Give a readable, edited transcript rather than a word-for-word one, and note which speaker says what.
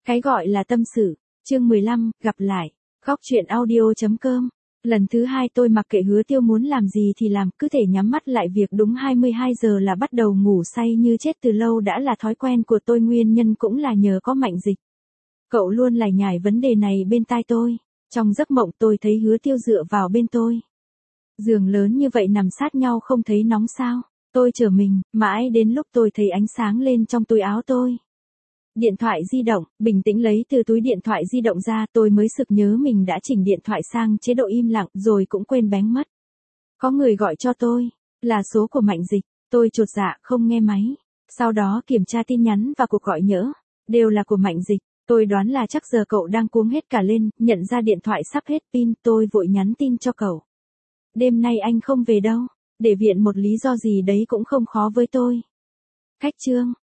Speaker 1: Cái gọi là tâm sự, chương 15, gặp lại, góc truyện audio.com. Lần thứ 2 tôi mặc kệ Hứa Tiêu muốn làm gì thì làm, cứ thể nhắm mắt lại việc đúng 22 giờ là bắt đầu ngủ say như chết từ lâu đã là thói quen của tôi, nguyên nhân cũng là nhờ có Mạnh Dịch. Cậu luôn lải nhải vấn đề này bên tai tôi. Trong giấc mộng tôi thấy Hứa Tiêu dựa vào bên tôi. Giường lớn như vậy nằm sát nhau không thấy nóng sao? Tôi trở mình, mãi đến lúc tôi thấy ánh sáng lên trong túi áo tôi. Điện thoại di động, bình tĩnh lấy từ túi điện thoại di động ra, tôi mới sực nhớ mình đã chỉnh điện thoại sang chế độ im lặng rồi cũng quên bén mất. Có người gọi cho tôi, là số của Mạnh Dịch, tôi chột dạ không nghe máy. Sau đó kiểm tra tin nhắn và cuộc gọi nhỡ, đều là của Mạnh Dịch. Tôi đoán là chắc giờ cậu đang cuống hết cả lên, nhận ra điện thoại sắp hết pin, tôi vội nhắn tin cho cậu. Đêm nay anh không về đâu, để viện một lý do gì đấy cũng không khó với tôi. Khách trương,